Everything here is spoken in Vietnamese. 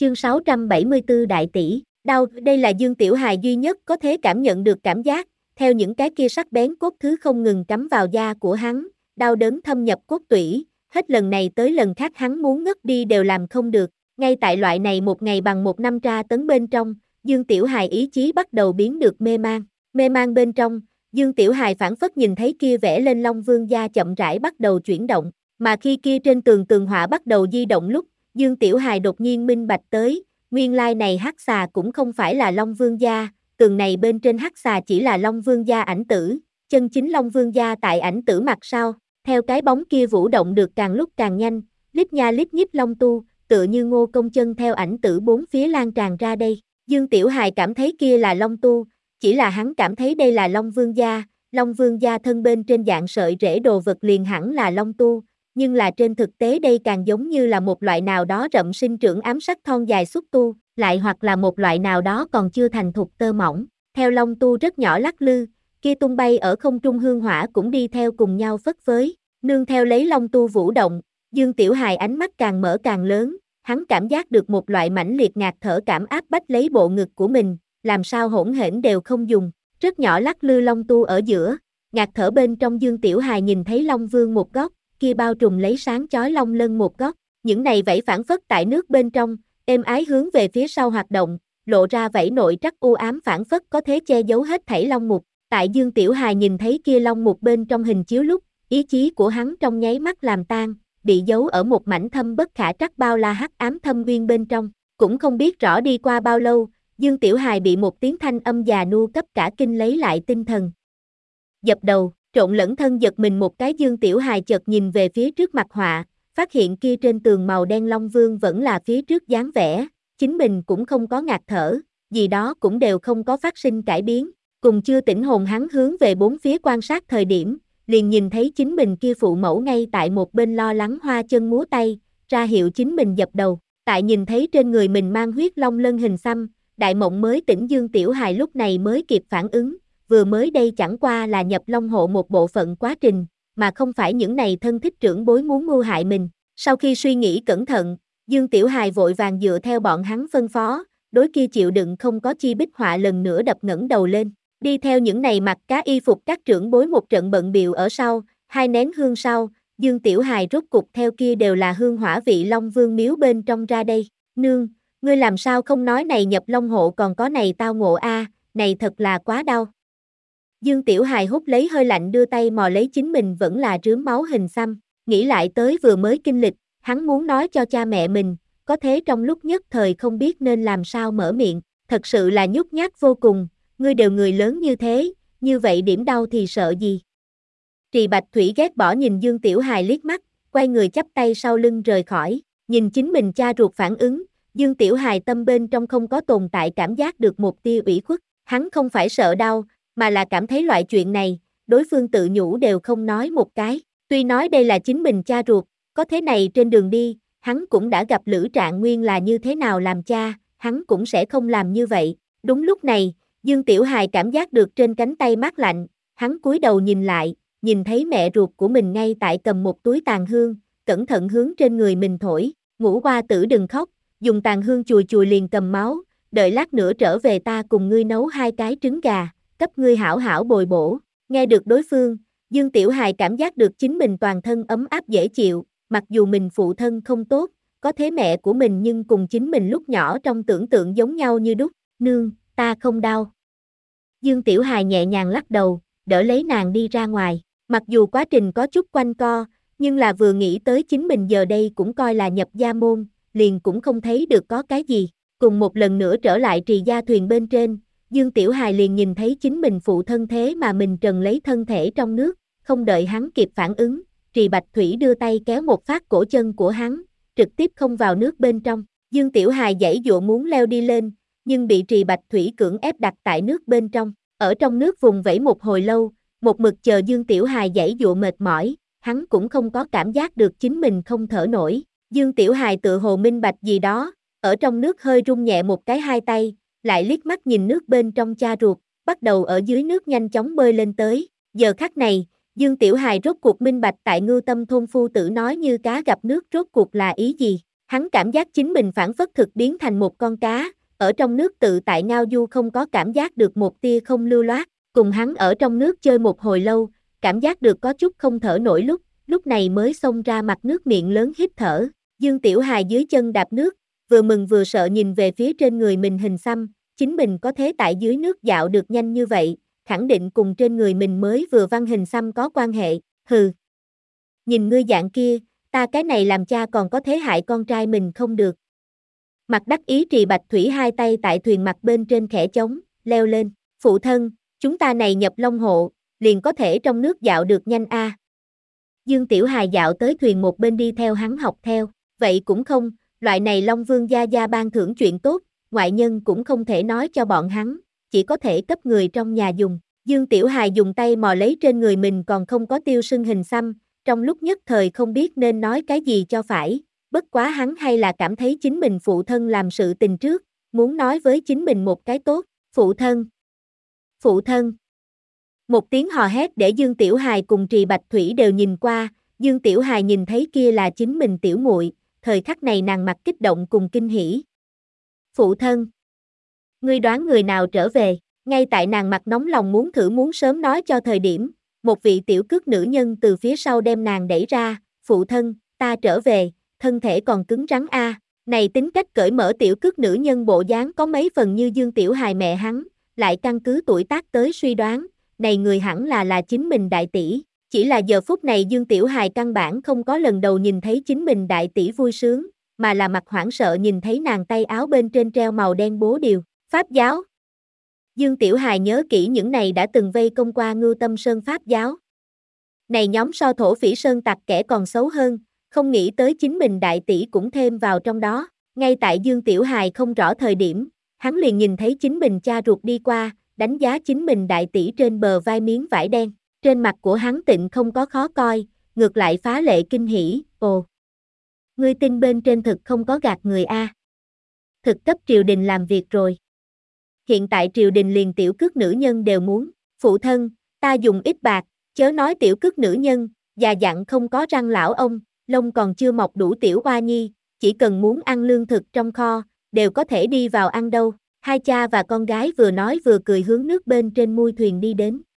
Chương 674 Đại tỷ, đau, đây là Dương Tiểu Hài duy nhất có thể cảm nhận được cảm giác, theo những cái kia sắc bén cốt thứ không ngừng cắm vào da của hắn, đau đớn thâm nhập cốt tủy, hết lần này tới lần khác hắn muốn ngất đi đều làm không được, ngay tại loại này một ngày bằng một năm tra tấn bên trong, Dương Tiểu Hài ý chí bắt đầu biến được mê man bên trong, Dương Tiểu Hài phảng phất nhìn thấy kia vẽ lên Long Vương da chậm rãi bắt đầu chuyển động, mà khi kia trên tường họa bắt đầu di động lúc, Dương Tiểu Hài đột nhiên minh bạch tới, nguyên lai này hắc xà cũng không phải là Long Vương gia, tường này bên trên hắc xà chỉ là Long Vương gia ảnh tử, chân chính Long Vương gia tại ảnh tử mặt sau, theo cái bóng kia vũ động được càng lúc càng nhanh, lít nha lít nhít long tu, tựa như ngô công chân theo ảnh tử bốn phía lan tràn ra đây, Dương Tiểu Hài cảm thấy kia là long tu, chỉ là hắn cảm thấy đây là Long Vương gia thân bên trên dạng sợi rễ đồ vật liền hẳn là long tu, nhưng là trên thực tế đây càng giống như là một loại nào đó rậm sinh trưởng ám sắc thon dài xúc tu, lại hoặc là một loại nào đó còn chưa thành thục tơ mỏng. Theo long tu rất nhỏ lắc lư, kia tung bay ở không trung hương hỏa cũng đi theo cùng nhau phất phới, nương theo lấy long tu vũ động, Dương Tiểu Hài ánh mắt càng mở càng lớn, hắn cảm giác được một loại mãnh liệt ngạt thở cảm áp bách lấy bộ ngực của mình, làm sao hỗn hển đều không dùng, rất nhỏ lắc lư long tu ở giữa, ngạt thở bên trong Dương Tiểu Hài nhìn thấy Long Vương một góc, kia bao trùm lấy sáng chói long lân một góc, những này vảy phản phất tại nước bên trong, êm ái hướng về phía sau hoạt động, lộ ra vảy nội trắc u ám phản phất có thể che giấu hết thảy long mục, tại Dương Tiểu Hài nhìn thấy kia long mục bên trong hình chiếu lúc, ý chí của hắn trong nháy mắt làm tan, bị giấu ở một mảnh thâm bất khả trắc bao la hắc ám thâm nguyên bên trong, cũng không biết rõ đi qua bao lâu, Dương Tiểu Hài bị một tiếng thanh âm già nua cấp cả kinh lấy lại tinh thần. Dập đầu, trộn lẫn thân giật mình một cái Dương Tiểu Hài chợt nhìn về phía trước mặt họa, phát hiện kia trên tường màu đen Long Vương vẫn là phía trước dáng vẻ, chính mình cũng không có ngạt thở, gì đó cũng đều không có phát sinh cải biến, cùng chưa tỉnh hồn hắn hướng về bốn phía quan sát thời điểm, liền nhìn thấy chính mình kia phụ mẫu ngay tại một bên lo lắng hoa chân múa tay, ra hiệu chính mình dập đầu, tại nhìn thấy trên người mình mang huyết long lân hình xăm, đại mộng mới tỉnh Dương Tiểu Hài lúc này mới kịp phản ứng, vừa mới đây chẳng qua là nhập long hộ một bộ phận quá trình, mà không phải những này thân thích trưởng bối muốn mưu hại mình. Sau khi suy nghĩ cẩn thận, Dương Tiểu Hài vội vàng dựa theo bọn hắn phân phó, đối kia chịu đựng không có chi bích họa lần nữa đập ngẩng đầu lên, đi theo những này mặc cá y phục các trưởng bối một trận bận bịu ở sau, hai nén hương sau, Dương Tiểu Hài rốt cục theo kia đều là hương hỏa vị Long Vương miếu bên trong ra đây, nương, ngươi làm sao không nói này nhập long hộ còn có này tao ngộ a, này thật là quá đau. Dương Tiểu Hài hút lấy hơi lạnh đưa tay mò lấy chính mình vẫn là rướm máu hình xăm, nghĩ lại tới vừa mới kinh lịch, hắn muốn nói cho cha mẹ mình, có thế trong lúc nhất thời không biết nên làm sao mở miệng, thật sự là nhút nhát vô cùng, ngươi đều người lớn như thế, như vậy điểm đau thì sợ gì. Trì Bạch Thủy ghét bỏ nhìn Dương Tiểu Hài liếc mắt, quay người chắp tay sau lưng rời khỏi, nhìn chính mình cha ruột phản ứng, Dương Tiểu Hài tâm bên trong không có tồn tại cảm giác được một tia ủy khuất, hắn không phải sợ đau, mà là cảm thấy loại chuyện này, đối phương tự nhủ đều không nói một cái, tuy nói đây là chính mình cha ruột, có thế này trên đường đi, hắn cũng đã gặp Lữ Trạng Nguyên là như thế nào làm cha, hắn cũng sẽ không làm như vậy, đúng lúc này, Dương Tiểu Hài cảm giác được trên cánh tay mát lạnh, hắn cúi đầu nhìn lại, nhìn thấy mẹ ruột của mình ngay tại cầm một túi tàn hương, cẩn thận hướng trên người mình thổi, Ngũ Hoa Tử đừng khóc, dùng tàn hương chùi chùi liền cầm máu, đợi lát nữa trở về ta cùng ngươi nấu 2 cái trứng gà, cấp ngươi hảo hảo bồi bổ, nghe được đối phương, Dương Tiểu Hài cảm giác được chính mình toàn thân ấm áp dễ chịu, mặc dù mình phụ thân không tốt, có thế mẹ của mình nhưng cùng chính mình lúc nhỏ trong tưởng tượng giống nhau như đúc, nương, ta không đau. Dương Tiểu Hài nhẹ nhàng lắc đầu, đỡ lấy nàng đi ra ngoài, mặc dù quá trình có chút quanh co, nhưng là vừa nghĩ tới chính mình giờ đây cũng coi là nhập gia môn, liền cũng không thấy được có cái gì, cùng một lần nữa trở lại Trì gia thuyền bên trên, Dương Tiểu Hài liền nhìn thấy chính mình phụ thân thế mà mình trần lấy thân thể trong nước, không đợi hắn kịp phản ứng, Trì Bạch Thủy đưa tay kéo một phát cổ chân của hắn, trực tiếp không vào nước bên trong, Dương Tiểu Hài giãy giụa muốn leo đi lên, nhưng bị Trì Bạch Thủy cưỡng ép đặt tại nước bên trong, ở trong nước vùng vẫy một hồi lâu, một mực chờ Dương Tiểu Hài giãy giụa mệt mỏi, hắn cũng không có cảm giác được chính mình không thở nổi, Dương Tiểu Hài tự hồ minh bạch gì đó, ở trong nước hơi rung nhẹ một cái hai tay, lại liếc mắt nhìn nước bên trong cha ruột, bắt đầu ở dưới nước nhanh chóng bơi lên tới. Giờ khắc này, Dương Tiểu Hài rốt cuộc minh bạch tại Ngưu Tâm thôn phu tử nói như cá gặp nước rốt cuộc là ý gì. Hắn cảm giác chính mình phảng phất thực biến thành một con cá, ở trong nước tự tại ngao du không có cảm giác được một tia không lưu loát, cùng hắn ở trong nước chơi một hồi lâu, cảm giác được có chút không thở nổi lúc này mới xông ra mặt nước miệng lớn hít thở. Dương Tiểu Hài dưới chân đạp nước, vừa mừng vừa sợ nhìn về phía trên người mình hình xăm, chính mình có thế tại dưới nước dạo được nhanh như vậy, khẳng định cùng trên người mình mới vừa văn hình xăm có quan hệ, hừ. Nhìn ngươi dạng kia, ta cái này làm cha còn có thế hại con trai mình không được. Mặt đắc ý Trì Bạch Thủy hai tay tại thuyền mặt bên trên khẽ chống, leo lên, phụ thân, chúng ta này nhập Long hộ, liền có thể trong nước dạo được nhanh a. Dương Tiểu Hài dạo tới thuyền một bên đi theo hắn học theo, vậy cũng không, loại này Long Vương gia gia ban thưởng chuyện tốt, ngoại nhân cũng không thể nói cho bọn hắn, chỉ có thể cấp người trong nhà dùng. Dương Tiểu Hài dùng tay mò lấy trên người mình còn không có tiêu sưng hình xăm, trong lúc nhất thời không biết nên nói cái gì cho phải, bất quá hắn hay là cảm thấy chính mình phụ thân làm sự tình trước, muốn nói với chính mình một cái tốt, phụ thân. Phụ thân. Một tiếng hò hét để Dương Tiểu Hài cùng Trì Bạch Thủy đều nhìn qua, Dương Tiểu Hài nhìn thấy kia là chính mình tiểu muội, thời khắc này nàng mặt kích động cùng kinh hỉ. Phụ thân. Ngươi đoán người nào trở về, ngay tại nàng mặt nóng lòng muốn sớm nói cho thời điểm, một vị tiểu cước nữ nhân từ phía sau đem nàng đẩy ra, phụ thân, ta trở về, thân thể còn cứng rắn a. Này tính cách cởi mở tiểu cước nữ nhân bộ dáng có mấy phần như Dương Tiểu Hài mẹ hắn, lại căn cứ tuổi tác tới suy đoán, này người hẳn là chính mình đại tỷ, chỉ là giờ phút này Dương Tiểu Hài căn bản không có lần đầu nhìn thấy chính mình đại tỷ vui sướng, mà là mặt hoảng sợ nhìn thấy nàng tay áo bên trên treo màu đen bố điều, Pháp giáo. Dương Tiểu Hài nhớ kỹ những này đã từng vây công qua Ngưu Tâm Sơn Pháp giáo. Này nhóm so thổ phỉ sơn tặc kẻ còn xấu hơn, không nghĩ tới chính mình đại tỷ cũng thêm vào trong đó, ngay tại Dương Tiểu Hài không rõ thời điểm, hắn liền nhìn thấy chính mình cha ruột đi qua, đánh giá chính mình đại tỷ trên bờ vai miếng vải đen, trên mặt của hắn tịnh không có khó coi, ngược lại phá lệ kinh hỉ, ồ. Ngươi tin bên trên thực không có gạt người a. Thực cấp triều đình làm việc rồi. Hiện tại triều đình liền tiểu cước nữ nhân đều muốn, phụ thân, ta dùng ít bạc, chớ nói tiểu cước nữ nhân, già dặn không có răng lão ông, lông còn chưa mọc đủ tiểu oa nhi, chỉ cần muốn ăn lương thực trong kho, đều có thể đi vào ăn đâu. Hai cha và con gái vừa nói vừa cười hướng nước bên trên mui thuyền đi đến.